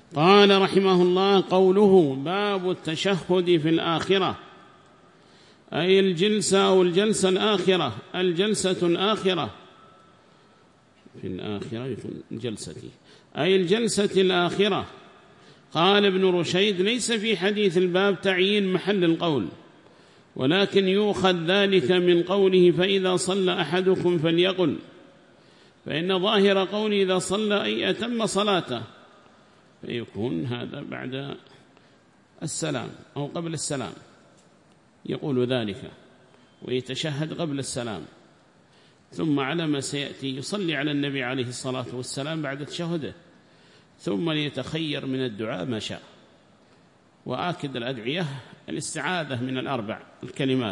قال رحمه الله: قوله باب التشهد في الآخرة، أي الجلسة أو الجلسة الآخرة، الجلسة الآخرة في الآخرة يكون جلستي، أي الجلسة الآخرة. قال ابن رشيد: ليس في حديث الباب تعيين محل القول، ولكن يؤخذ ذلك من قوله: فإذا صلى أحدكم فليقل، فإن ظاهر قوله إذا صلى أي أتم صلاته، فيكون هذا بعد السلام أو قبل السلام، يقول ذلك ويتشهد قبل السلام، ثم على ما سيأتي يصلي على النبي عليه الصلاة والسلام بعد تشهده، ثم ليتخير من الدعاء ما شاء. وآكد الأدعية الاستعاذة من الأربع الكلمات: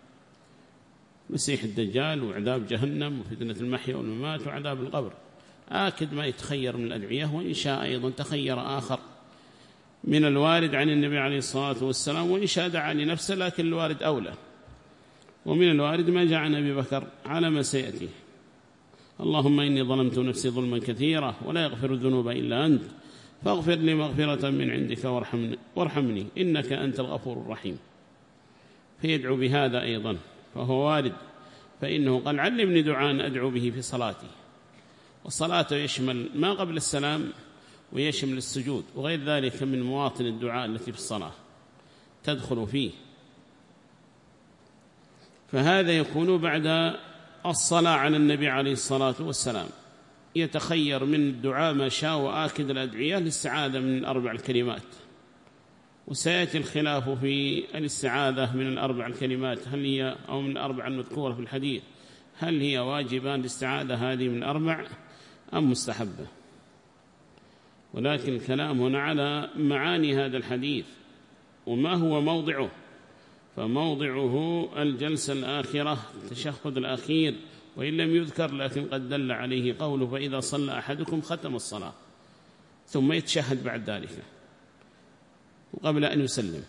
مسيح الدجال، وعذاب جهنم، وفتنة المحيا والممات، وعذاب القبر. آكد ما يتخير من الأدعية، وإن شاء أيضا تخير آخر من الوارد عن النبي عليه الصلاة والسلام، وإن شاء دعا لنفسه، لكن الوارد أولى. ومن الوارد ما جاء عن أبي بكر على ما سيأتي: اللهم إني ظلمت نفسي ظلما كثيرا ولا يغفر الذنوب إلا أنت فاغفر لي مغفرة من عندك وارحمني إنك أنت الغفور الرحيم. فيدعو بهذا أيضا، فهو وارد، فإنه قال: علمني دعاء أدعو به في صلاتي. والصلاة يشمل ما قبل السلام ويشمل السجود وغير ذلك من مواطن الدعاء التي في الصلاة تدخل فيه، فهذا يكون بعد الصلاة على النبي عليه الصلاة والسلام. يتخير من الدعاء ما شاء، وآكد الأدعية للاستعاذة من الأربع الكلمات. وسيأتي الخلاف في الاستعاذة من الأربع الكلمات، هل هي أو من الأربع المذكورة في الحديث، هل هي واجبة الاستعاذة هذه من الأربع أم مستحبة؟ ولكن الكلام هنا على معاني هذا الحديث وما هو موضعه، فموضعه الجلسة الآخرة، التشهد الأخير، وإن لم يذكر لكن قد دل عليه قوله: فإذا صلى أحدكم ختم الصلاة، ثم يتشهد بعد ذلك وقبل أن يسلم.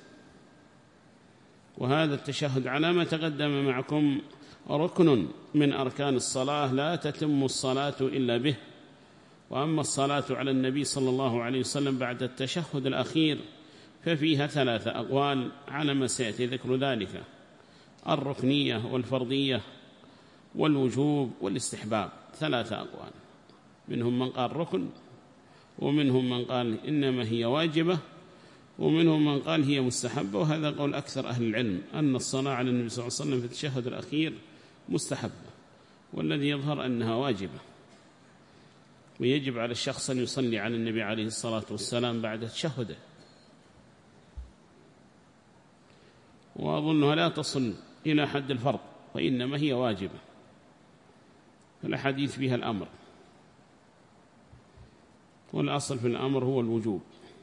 وهذا التشهد على ما تقدم معكم ركن من أركان الصلاة، لا تتم الصلاة إلا به. وأما الصلاة على النبي صلى الله عليه وسلم بعد التشهد الأخير ففيها 3 أقوال على ما سيأتي ذكر ذلك: الركنية والفرضية والوجوب والاستحباب، 3 أقوال، منهم من قال ركن، ومنهم من قال إنما هي واجبة، ومنهم من قال هي مستحبة. وهذا قول أكثر أهل العلم، أن الصلاة على النبي صلى الله عليه وسلم في التشهد الأخير مستحبة، والذي يظهر أنها واجبة، ويجب على الشخص أن يصلي على النبي عليه الصلاة والسلام بعد تشهده. وأظنها لا تصل إلى حد الفرض، وإنما هي واجبة، فالحديث فيها الأمر، والأصل في الأمر هو الوجوب.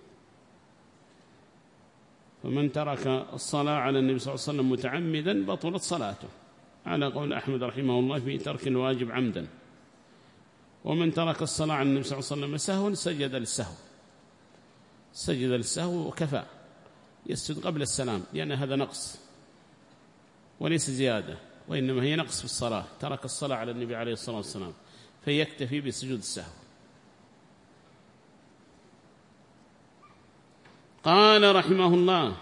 فمن ترك الصلاة على النبي صلى الله عليه وسلم متعمدا بطلت صلاته، على قول أحمد رحمه الله في ترك الواجب عمدا. ومن ترك الصلاة على النبي صلى الله عليه وسلم سهوا سجد للسهو وكفى، يسجد قبل السلام، لأن هذا نقص وليس زيادة، وإنما هي نقص في الصلاة، ترك الصلاة على النبي عليه الصلاة والسلام، فيكتفي بسجود السهو. قال رحمه الله: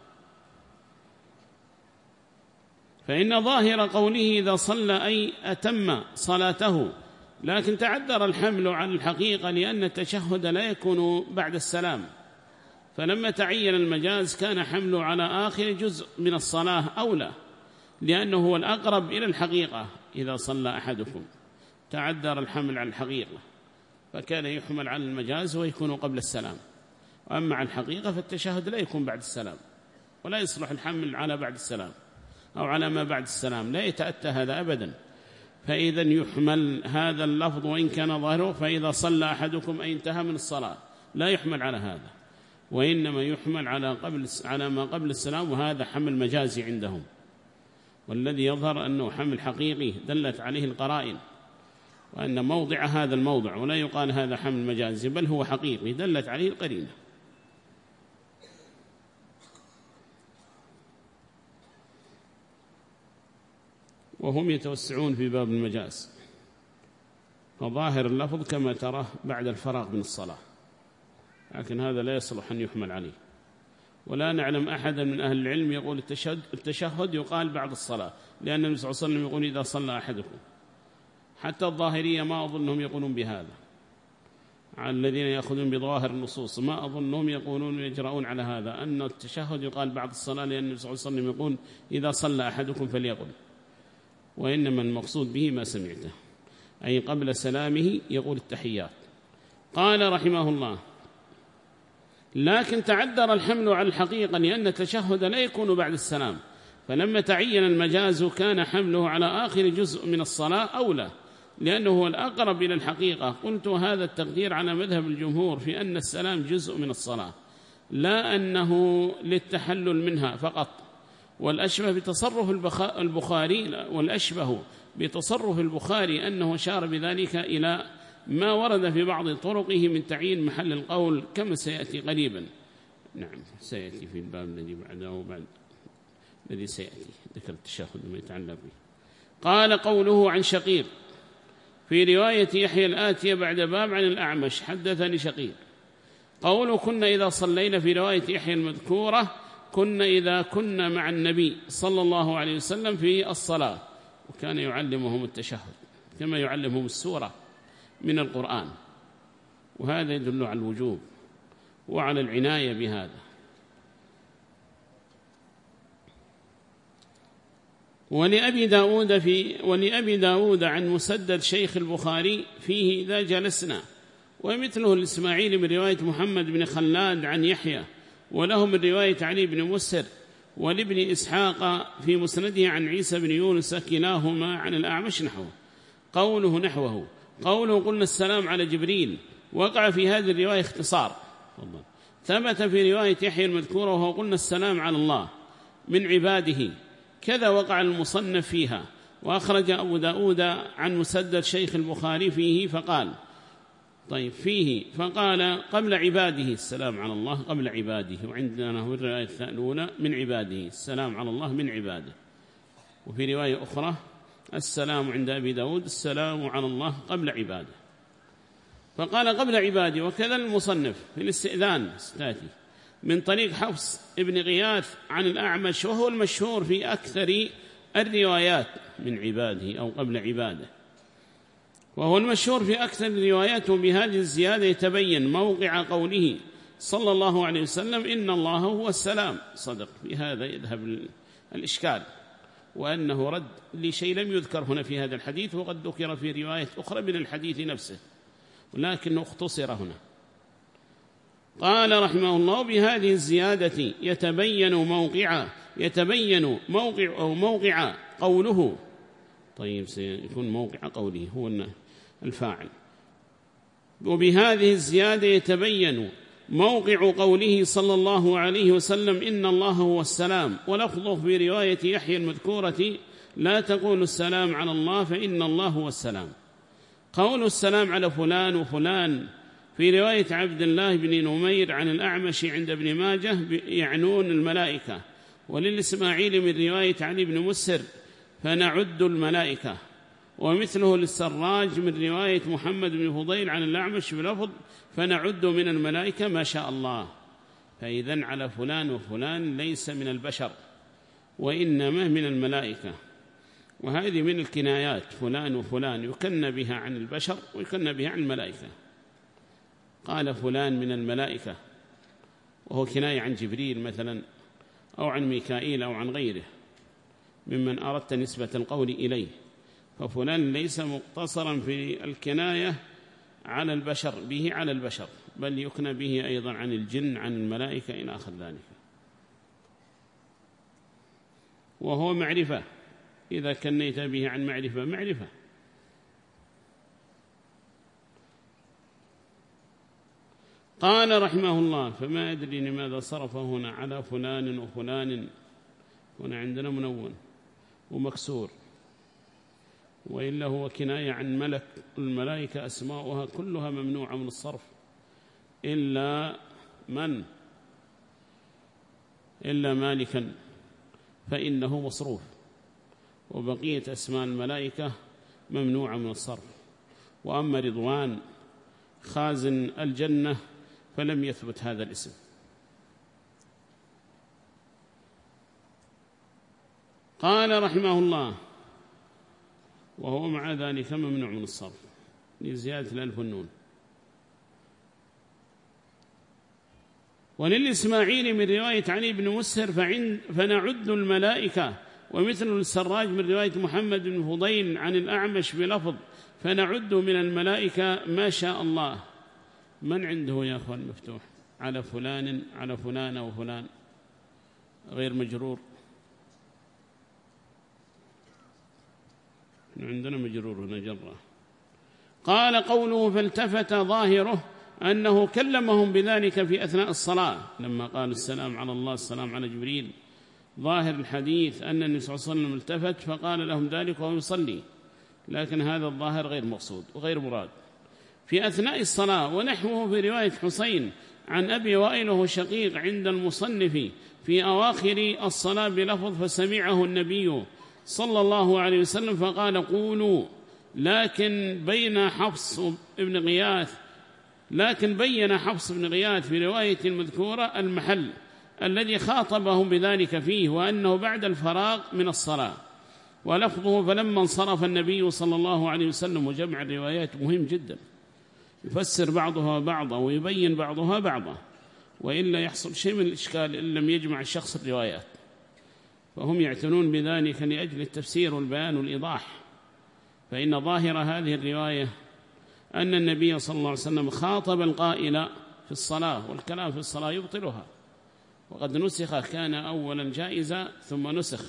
فإن ظاهر قوله إذا صلى أي أتم صلاته، لكن تعذر الحمل عن الحقيقة، لأن التشهد لا يكون بعد السلام، فلما تعين المجاز كان حمله على آخر جزء من الصلاة أولى، لأنه هو الأقرب إلى الحقيقة. إذا صلى أحدكم تعذر الحمل عن الحقيقة، فكان يحمل على المجاز ويكون قبل السلام. وأما عن الحقيقة فالتشهد لا يكون بعد السلام، ولا يصلح الحمل على بعد السلام أو على ما بعد السلام، لا يتأتى هذا أبدا. فإذا يحمل هذا اللفظ وإن كان ظاهره فإذا صلى أحدكم أي انتهى من الصلاة، لا يحمل على هذا، وإنما يحمل على ما قبل السلام، وهذا حمل مجازي عندهم. والذي يظهر أنه حمل حقيقي دلت عليه القرائن، وأن موضع هذا الموضع، ولا يقال هذا حمل مجازي، بل هو حقيقي دلت عليه القرينة. وهم يتوسعون في باب المجاز، فظاهر اللفظ كما تراه بعد الفراغ من الصلاة، لكن هذا لا يصلح أن يحمل عليه. ولا نعلم أحدا من أهل العلم يقول التشهد يقال بعد الصلاة، لأن النبي صلى الله عليه وسلم يقول إذا صلى أحدكم. حتى الظاهرية ما أظنهم يقولون بهذا، على الذين يأخذون بظواهر النصوص ما أظنهم يقولون يجرؤون على هذا، أن التشهد يقال بعد الصلاة، لأن النبي صلى الله عليه وسلم يقول إذا صلى أحدكم فليقل. وإنما المقصود به ما سمعته، أي قبل سلامه يقول التحيات. قال رحمه الله: لكن تعذر الحمل على الحقيقة لأن التشهد لا يكون بعد السلام، فلما تعين المجاز كان حمله على آخر جزء من الصلاة أولى، لأنه هو الأقرب إلى الحقيقة. قلت هذا التقدير على مذهب الجمهور في أن السلام جزء من الصلاة، لا أنه للتحلل منها فقط. والأشبه بتصرف البخاري أنه أشار بذلك إلى ما ورد في بعض طرقه من تعيين محل القول، كما سيأتي قريبا. نعم، سيأتي في الباب الذي بعده وبعد الذي سيأتي ذكر التشهد وما يتعلق به. قال: قوله عن شقيق في رواية يحيى الآتية بعد باب عن الأعمش حدثني شقيق. قوله كنا إذا صلينا في رواية يحيى المذكورة كنا إذا كنا مع النبي صلى الله عليه وسلم في الصلاة، وكان يعلمهم التشهد كما يعلمهم السورة من القرآن، وهذا يدل على الوجوب وعلى العناية بهذا. ولأبي داود عن مسدد شيخ البخاري فيه إذا جلسنا، ومثله الإسماعيلي من رواية محمد بن خلاد عن يحيى، وله من رواية علي بن مسر، ولابن إسحاق في مسنده عن عيسى بن يونس كلاهما عن الأعمش نحوه. قوله قلنا السلام على جبريل وقع في هذه الرواية اختصار، ثبت في رواية يحيى المذكورة وهو قلنا السلام على الله من عباده، كذا وقع المصنف فيها. وأخرج أبو داود عن مسدد شيخ البخاري فيه فقال قبل عباده السلام على الله قبل عباده، وعندنا هو الرواية الأولى من عباده السلام على الله من عباده، وفي رواية أخرى السلام عند أبي داود السلام على الله قبل عباده، فقال قبل عباده. وكذا المصنف في الاستئذان استاتي من طريق حفص ابن غياث عن الأعمش، وهو المشهور في أكثر الروايات من عباده أو قبل عباده، وهو المشهور في أكثر الروايات بهذه الزيادة يتبين موقع قوله صلى الله عليه وسلم إن الله هو السلام. صدق، في هذا يذهب الإشكال، وأنه رد لشيء لم يذكر هنا في هذا الحديث، وقد ذكر في رواية أخرى من الحديث نفسه ولكنه اختصر هنا. قال رحمه الله بهذه الزيادة يتبين موقع قوله. طيب، سيكون موقع قوله هو الفاعل. وبهذه الزيادة يتبين موقع قوله صلى الله عليه وسلم إن الله هو السلام، ولفظه في رواية يحيى المذكورة لا تقول السلام على الله فإن الله هو السلام. قول السلام على فلان وفلان في رواية عبد الله بن نمير عن الأعمش عند ابن ماجه يعنون الملائكة، وللإسماعيل من رواية علي بن مسر فنعد الملائكة، ومثله للسراج من رواية محمد بن فضيل عن الأعمش بلفظ فنعد من الملائكة ما شاء الله. فإذن على فلان وفلان ليس من البشر وإنما من الملائكة، وهذه من الكنايات، فلان وفلان يكن بها عن البشر ويكن بها عن الملائكة. قال فلان من الملائكة وهو كناية عن جبريل مثلا أو عن ميكائيل أو عن غيره ممن أردت نسبة القول إليه، ففلان ليس مقتصرا في الكناية على البشر به على البشر، بل يكنى به أيضا عن الجن عن الملائكة إلى آخر ذلك، وهو معرفة. إذا كنيت به عن معرفة. قال رحمه الله فما أدري لماذا صرف هنا على فلان وفلان، هنا عندنا منون ومكسور، وإلا هو كناية عن ملك. الملائكة أسماؤها كلها ممنوعة من الصرف إلا مالكا فإنه مصروف، وبقية أسماء الملائكة ممنوعة من الصرف. وأما رضوان خازن الجنة فلم يثبت هذا الاسم. قال رحمه الله: وهو مع ذلك ممنوع من الصرف لزيادة الألف والنون. وللإسماعيلي من رواية علي بن مسهر فنعد الملائكة، ومثل السراج من رواية محمد بن فضيل عن الأعمش بلفظ فنعد من الملائكة ما شاء الله. من عنده يا أخوان مفتوح على فلان على فلانة وفلان غير مجرور؟ عندنا مجرور هنا جرة. قال قوله فالتفت ظاهره أنه كلمهم بذلك في أثناء الصلاة لما قال السلام على الله السلام على جبريل. ظاهر الحديث أن النبي صلى الله عليه وسلم التفت فقال لهم ذلك وهو يصلي، لكن هذا الظاهر غير مقصود وغير مراد في أثناء الصلاة. ونحوه في رواية حسين عن أبي وائل وهو شقيق عند المصنف في أواخر الصلاة بلفظ فسمعه النبي صلى الله عليه وسلم فقال قولوا، لكن بين حفص بن غياث في رواية المذكورة المحل الذي خاطبهم بذلك فيه، وأنه بعد الفراغ من الصلاة. ولفظه فلما انصرف النبي صلى الله عليه وسلم. وجمع الروايات مهم جدا، يفسر بعضها بعضا ويبين بعضها بعضا، وإلا يحصل شيء من الإشكال إن لم يجمع الشخص الروايات. فهم يعتنون بذلك لأجل التفسير والبيان والإيضاح. فإن ظاهر هذه الرواية أن النبي صلى الله عليه وسلم خاطب القائل في الصلاة، والكلام في الصلاة يبطلها، وقد نسخ كان أولا جائزا ثم نسخ.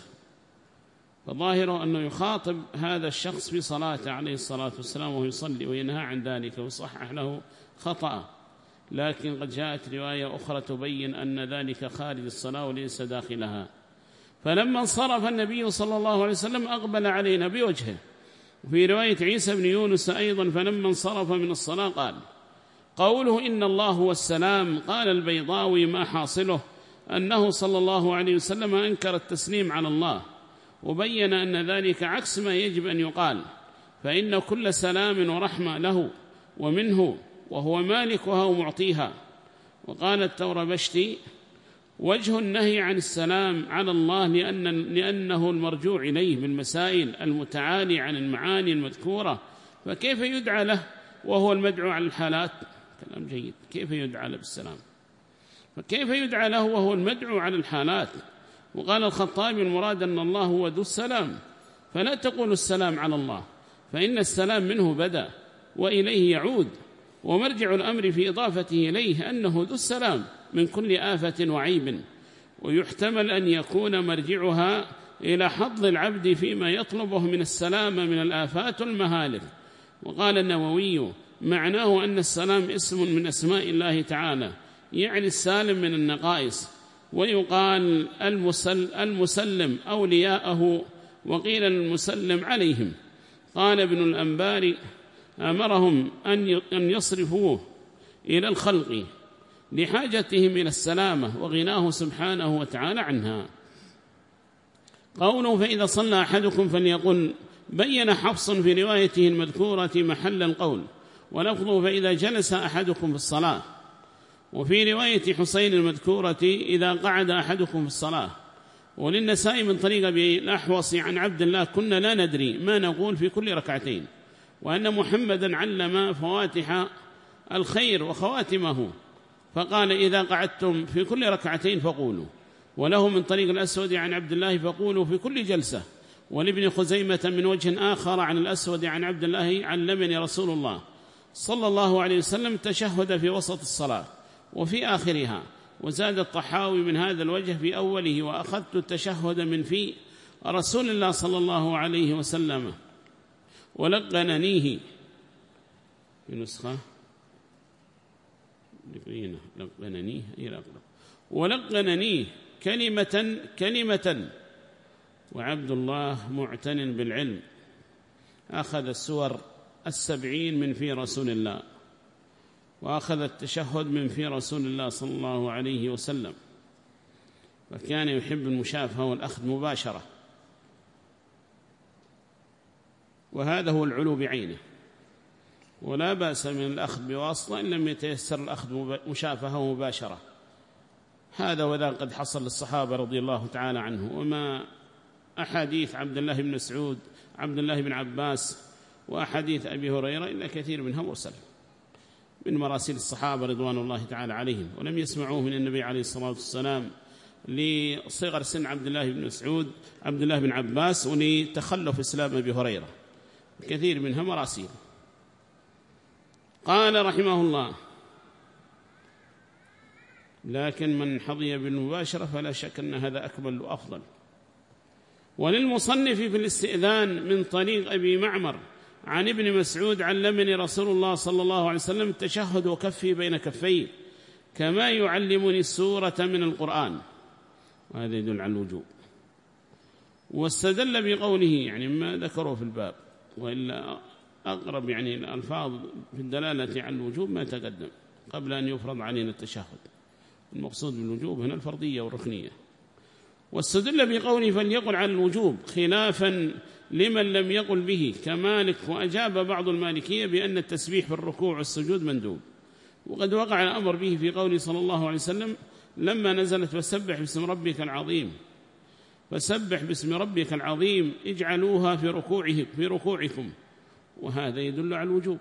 فظاهره أنه يخاطب هذا الشخص في صلاته عليه الصلاة والسلام وهو يصلي، وينهى عن ذلك ويصحح له خطأ. لكن قد جاءت رواية أخرى تبين أن ذلك خارج الصلاة وليس داخلها. فلما انصرف النبي صلى الله عليه وسلم أقبل علينا بوجهه. وفي رواية عيسى بن يونس أيضا فلما انصرف من الصلاة قال قوله إن الله هو السلام. قال البيضاوي ما حاصله أنه صلى الله عليه وسلم أنكر التسليم على الله، وبين أن ذلك عكس ما يجب أن يقال، فإن كل سلام ورحمة له ومنه، وهو مالكها ومعطيها. وقال التوربشتي وجه النهي عن السلام على الله لأنه المرجوع إليه بالمسائل المتعالي عن المعاني المذكورة، فكيف يدعى له وهو المدعو على الحالات؟ كلام جيد. كيف يدعى له بالسلام؟ فكيف يدعى له وهو المدعو على الحالات؟ وقال الخطابي المراد أن الله هو ذو السلام، فلا تقول السلام على الله، فإن السلام منه بدأ وإليه يعود، ومرجع الأمر في إضافته إليه أنه ذو السلام من كل آفة وعيب. ويحتمل أن يكون مرجعها إلى حظ العبد فيما يطلبه من السلام من الآفات والمهالك. وقال النووي معناه أن السلام اسم من أسماء الله تعالى، يعني السالم من النقائص. ويقال المسلم أولياءه، وقيل المسلم عليهم. قال ابن الأنباري أمرهم أن يصرفوه إلى الخلق لحاجتهم إلى السلامة وغناه سبحانه وتعالى عنها. قوله فإذا صلى أحدكم فليقل بين حفص في روايته المذكورة محل القول، ولفظه فإذا جلس أحدكم في الصلاة. وفي رواية حسين المذكورة إذا قعد أحدكم في الصلاة. وللنسائي من طريق أبي الأحوص عن عبد الله كنا لا ندري ما نقول في كل ركعتين، وأن محمدا علم فواتح الخير وخواتمه، فقال إذا قعدتم في كل ركعتين فقولوا. وله من طريق الأسود عن عبد الله فقولوا في كل جلسة. ولابن خزيمة من وجه آخر عن الأسود عن عبد الله علمني رسول الله صلى الله عليه وسلم تشهد في وسط الصلاة وفي آخرها. وزاد الطحاوي من هذا الوجه في أوله وأخذت التشهد من في رسول الله صلى الله عليه وسلم ولقننيه في نسخة ولقننيه كلمة وعبد الله معتن بالعلم. أخذ السور 70 من في رسول الله، وأخذ التشهد من في رسول الله صلى الله عليه وسلم، فكان يحب المشافهة والأخذ مباشرة، وهذا هو العلو بعينه. ولا بأس من الأخذ بواسطة إن لم يتيسر الأخذ مشافهة مباشرة. هذا وذا قد حصل للصحابة رضي الله تعالى عنه. وما أحاديث عبد الله بن مسعود، عبد الله بن عباس، وأحاديث أبي هريرة إلا كثير منها مرسل من مراسيل الصحابة رضوان الله تعالى عليهم، ولم يسمعوه من النبي عليه الصلاة والسلام لصغر سن عبد الله بن مسعود، عبد الله بن عباس، ولتخلف إسلام أبي هريرة، كثير منها مراسيل. قال رحمه الله: لكن من حظي بالمباشرة فلا شك أن هذا أكمل وأفضل. وللمصنف في الاستئذان من طريق أبي معمر عن ابن مسعود: علمني رسول الله صلى الله عليه وسلم التشهد وكفي بين كفيه كما يعلمني السورة من القرآن. وهذا يدل على الوجوب. واستدل بقوله، يعني ما ذكره في الباب، وإلا أقرب يعني الألفاظ في الدلالة على الوجوب ما تقدم قبل أن يفرض علينا التشهد. المقصود بالوجوب هنا الفرضية والركنية. واستدل بقوله: فليقل على الوجوب خلافا لمن لم يقل به كمالك. وأجاب بعض المالكية بأن التسبيح في الركوع والسجود مندوب، وقد وقع الأمر به في قوله صلى الله عليه وسلم لما نزلت: فسبح باسم ربك العظيم، فسبح باسم ربك العظيم اجعلوها في ركوعكم. وهذا يدل على الوجوب.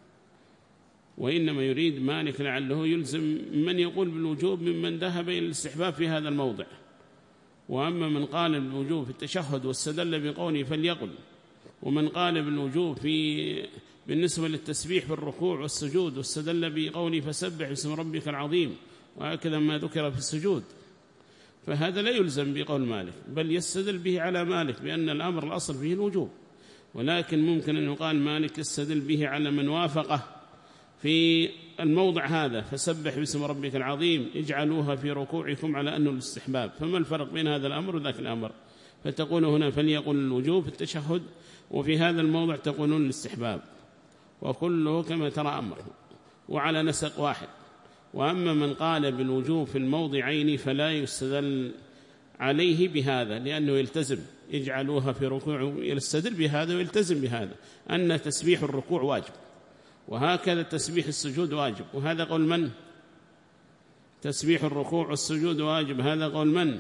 وإنما يريد مالك لعله يلزم من يقول بالوجوب ممن ذهب إلى الاستحباب في هذا الموضع. وأما من قال بالوجوب في التشهد واستدل بقوله فليقل، ومن قال بالوجوب بالنسبة للتسبيح في الركوع والسجود واستدل بقوله فسبح باسم ربك العظيم، وهكذا ما ذكر في السجود، فهذا لا يلزم بقول مالك، بل يستدل به على مالك بأن الأمر الأصل فيه الوجوب. ولكن ممكن أن يقال مالك يستدل به على من وافقه في الموضع هذا: فسبح باسم ربك العظيم اجعلوها في ركوعكم، على أنه الاستحباب. فما الفرق بين هذا الأمر وذاك الأمر؟ فتقول هنا فليقل الوجوب في التشهد، وفي هذا الموضع تقولون الاستحباب، وكله كما ترى أمره وعلى نسق واحد. وأما من قال بالوجوب في الموضعين فلا يستدل عليه بهذا، لأنه يلتزم اجعلوها في ركوع، يستدل بهذا ويلتزم بهذا أن تسبيح الركوع واجب، وهكذا تسبيح السجود واجب. وهذا قول من؟ تسبيح الركوع والسجود واجب، هذا قول من؟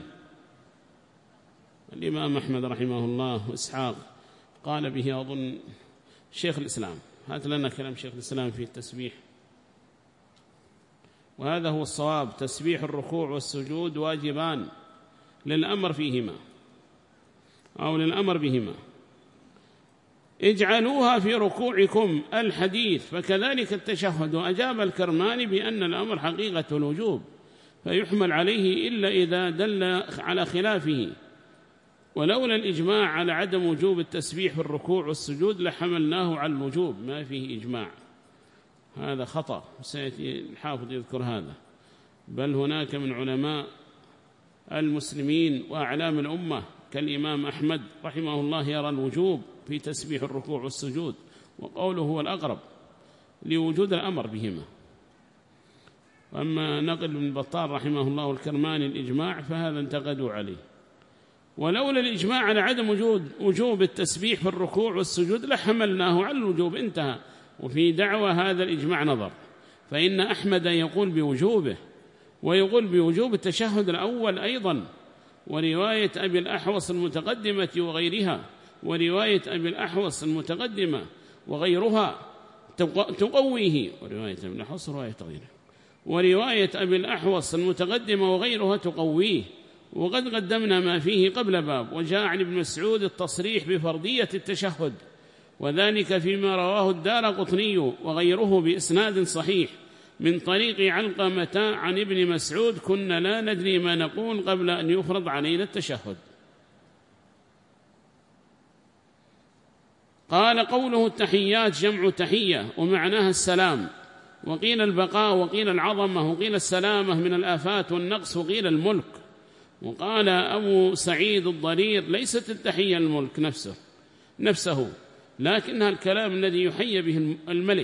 الإمام أحمد رحمه الله وإسحاق قال به أظن شيخ الإسلام. هات لنا كلام شيخ الإسلام في التسبيح. وهذا هو الصواب: تسبيح الركوع والسجود واجبان للأمر فيهما أو للأمر بهما. اجعلوها في ركوعكم الحديث، فكذلك التشهد. وأجاب الكرماني بأن الأمر حقيقة الوجوب فيحمل عليه إلا إذا دل على خلافه، ولولا الإجماع على عدم وجوب التسبيح في الركوع والسجود لحملناه على الوجوب، ما فيه إجماع. هذا خطأ، سيأتي الحافظ يذكر هذا. بل هناك من علماء المسلمين وأعلام الأمة كالإمام أحمد رحمه الله يرى الوجوب في تسبيح الركوع والسجود، وقوله هو الأقرب لوجود الأمر بهما. وأما نقل من بطال رحمه الله الكرماني الإجماع فهذا انتقدوا عليه. ولولا الإجماع على عدم وجوب التسبيح في الركوع والسجود لحملناه على الوجوب، انتهى. وفي دعوى هذا الإجماع نظر، فإن أحمد يقول بوجوبه، ويقول بوجوب التشهد الأول أيضا، ورواية أبي الأحوص المتقدمة وغيرها، ورواية أبي الأحوص المتقدمة وغيرها تقويه، ورواية أبي الأحوص رواية غيره، ورواية أبي الأحوص المتقدمة وغيرها تقويه. وقد قدمنا ما فيه قبل باب. وجاء عن ابن مسعود التصريح بفرضية التشهد، وذلك فيما رواه الدارقطني وغيره بإسناد صحيح من طريق علقمة عن ابن مسعود: كنا لا ندري ما نقول قبل أن يفرض علينا التشهد. قال: قوله التحيات جمع تحية، ومعناها السلام، وقيل البقاء، وقيل العظمة، وقيل السلامة من الآفات والنقص، وقيل الملك. وقال أبو سعيد الضرير: ليست التحية الملك نفسه، لكنها الكلام الذي يحيى به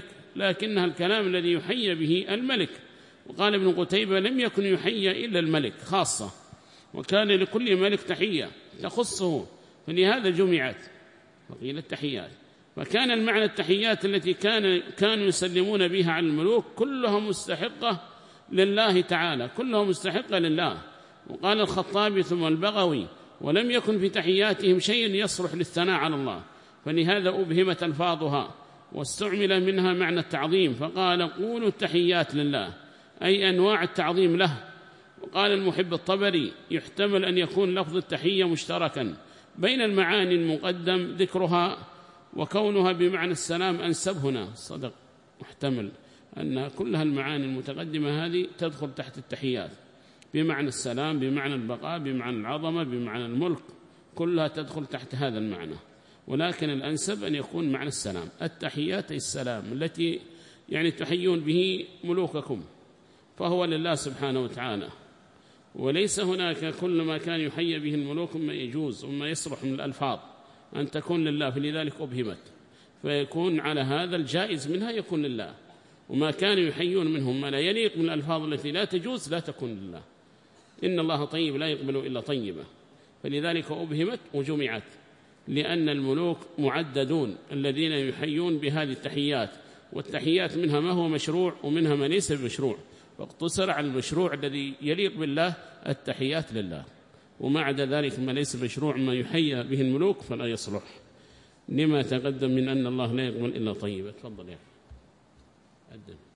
الملك، وقال ابن قتيبة: لم يكن يحيى إلا الملك خاصة، وكان لكل ملك تحية تخصه، فلهذا جمعت وقيل التحيات. فكان المعنى التحيات التي كانوا يسلمون بها على الملوك كلها مستحقة لله تعالى، كلها مستحقة لله. وقال الخطابي ثم البغوي: ولم يكن في تحياتهم شيء يصلح للثناء على الله، فلهذا أبهمت ألفاظها واستعمل منها معنى التعظيم، فقال: قولوا التحيات لله، أي أنواع التعظيم له. وقال المحب الطبري: يحتمل أن يكون لفظ التحية مشتركا بين المعاني المقدم ذكرها وكونها بمعنى السلام أنسب هنا. صدق، محتمل أن كلها المعاني المتقدمة هذه تدخل تحت التحيات، بمعنى السلام، بمعنى البقاء، بمعنى العظمة، بمعنى الملك، كلها تدخل تحت هذا المعنى، ولكن الأنسب أن يكون معنى السلام. التحيات السلام التي يعني تحيون به ملوككم، فهو لله سبحانه وتعالى، وليس هناك كل ما كان يحيى به الملوك ما يجوز وما يصلح من الألفاظ أن تكون لله، فلذلك أبهمت، فيكون على هذا الجائز منها يكون لله، وما كانوا يحيون منهم ما لا يليق من الألفاظ التي لا تجوز لا تكون لله. إن الله طيب لا يقبل إلا طيبة، فلذلك أبهمت وجمعت، لأن الملوك معددون الذين يحيون بهذه التحيات، والتحيات منها ما هو مشروع ومنها ما ليس بمشروع، واقتصر على المشروع الذي يليق بالله التحيات لله، وما عدا ذلك ما ليس مشروع ما يحيى به الملوك فلا يصلح، لما تقدم من أن الله لا يقبل إلا طيبة. تفضل يا أخي.